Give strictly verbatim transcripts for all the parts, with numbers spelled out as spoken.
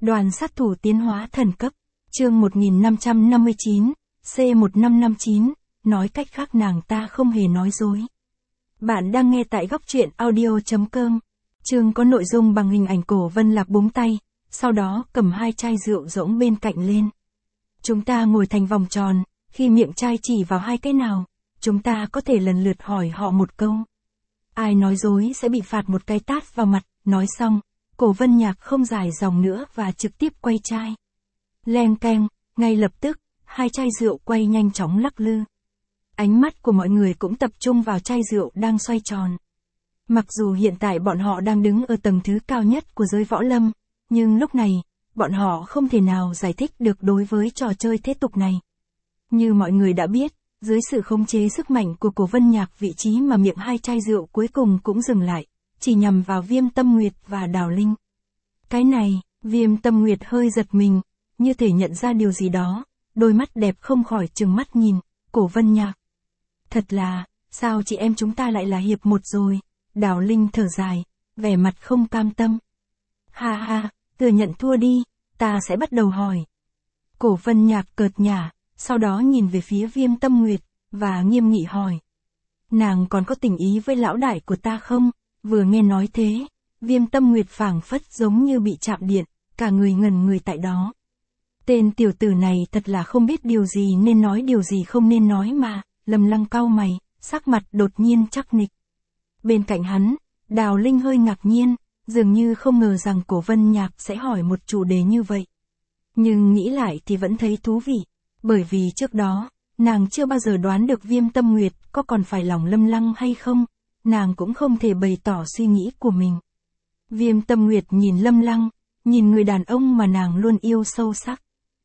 Đoàn sát thủ tiến hóa thần cấp, chương một nghìn năm trăm năm mươi chín, C một năm năm chín, nói cách khác nàng ta không hề nói dối. Bạn đang nghe tại góc truyện audio chấm com. Chương có nội dung bằng hình ảnh Cổ Vân Lạc búng tay, sau đó cầm hai chai rượu rỗng bên cạnh lên. Chúng ta ngồi thành vòng tròn, khi miệng chai chỉ vào hai cái nào, chúng ta có thể lần lượt hỏi họ một câu. Ai nói dối sẽ bị phạt một cái tát vào mặt, nói xong, Cổ Vân Nhạc không dài dòng nữa và trực tiếp quay chai. Leng keng, ngay lập tức, hai chai rượu quay nhanh chóng lắc lư. Ánh mắt của mọi người cũng tập trung vào chai rượu đang xoay tròn. Mặc dù hiện tại bọn họ đang đứng ở tầng thứ cao nhất của giới võ lâm, nhưng lúc này, bọn họ không thể nào giải thích được đối với trò chơi thế tục này. Như mọi người đã biết, dưới sự khống chế sức mạnh của Cổ Vân Nhạc, vị trí mà miệng hai chai rượu cuối cùng cũng dừng lại, chỉ nhằm vào Viêm Tâm Nguyệt và Đào Linh. Cái này, Viêm Tâm Nguyệt hơi giật mình, như thể nhận ra điều gì đó, đôi mắt đẹp không khỏi trừng mắt nhìn Cổ Vân Nhạc. Thật là, sao chị em chúng ta lại là hiệp một rồi? Đào Linh thở dài, vẻ mặt không cam tâm. Ha ha, thừa nhận thua đi, ta sẽ bắt đầu hỏi. Cổ Vân Nhạc cợt nhả, sau đó nhìn về phía Viêm Tâm Nguyệt, và nghiêm nghị hỏi. Nàng còn có tình ý với lão đại của ta không? Vừa nghe nói thế, Viêm Tâm Nguyệt phảng phất giống như bị chạm điện, cả người ngẩn người tại đó. Tên tiểu tử này thật là không biết điều gì nên nói điều gì không nên nói mà. Lâm Lăng cau mày, sắc mặt đột nhiên chắc nịch. Bên cạnh hắn, Đào Linh hơi ngạc nhiên, dường như không ngờ rằng Cổ Vân Nhạc sẽ hỏi một chủ đề như vậy. Nhưng nghĩ lại thì vẫn thấy thú vị, bởi vì trước đó, nàng chưa bao giờ đoán được Viêm Tâm Nguyệt có còn phải lòng Lâm Lăng hay không, nàng cũng không thể bày tỏ suy nghĩ của mình. Viêm Tâm Nguyệt nhìn Lâm Lăng, nhìn người đàn ông mà nàng luôn yêu sâu sắc.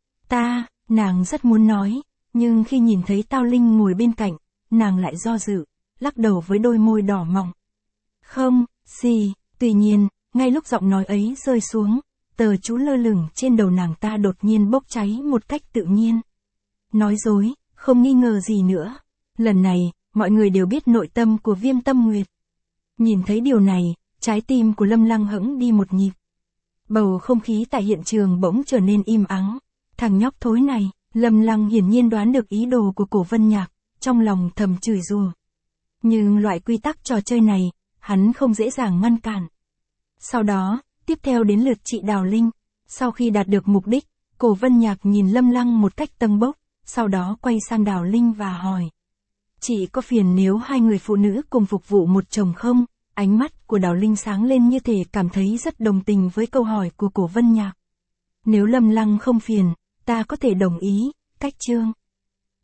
Ta, nàng rất muốn nói. Nhưng khi nhìn thấy Tao Linh ngồi bên cạnh, nàng lại do dự, lắc đầu với đôi môi đỏ mọng. Không, gì, tuy nhiên, ngay lúc giọng nói ấy rơi xuống, tờ chú lơ lửng trên đầu nàng ta đột nhiên bốc cháy một cách tự nhiên. Nói dối, không nghi ngờ gì nữa. Lần này, mọi người đều biết nội tâm của Viêm Tâm Nguyệt. Nhìn thấy điều này, trái tim của Lâm Lăng hững đi một nhịp. Bầu không khí tại hiện trường bỗng trở nên im ắng. Thằng nhóc thối này. Lâm Lăng hiển nhiên đoán được ý đồ của Cổ Vân Nhạc, trong lòng thầm chửi rủa. Nhưng loại quy tắc trò chơi này, hắn không dễ dàng ngăn cản. Sau đó, tiếp theo đến lượt chị Đào Linh. Sau khi đạt được mục đích, Cổ Vân Nhạc nhìn Lâm Lăng một cách tâng bốc, sau đó quay sang Đào Linh và hỏi. Chị có phiền nếu hai người phụ nữ cùng phục vụ một chồng không? Ánh mắt của Đào Linh sáng lên như thể cảm thấy rất đồng tình với câu hỏi của Cổ Vân Nhạc. Nếu Lâm Lăng không phiền, ta có thể đồng ý, cách chương.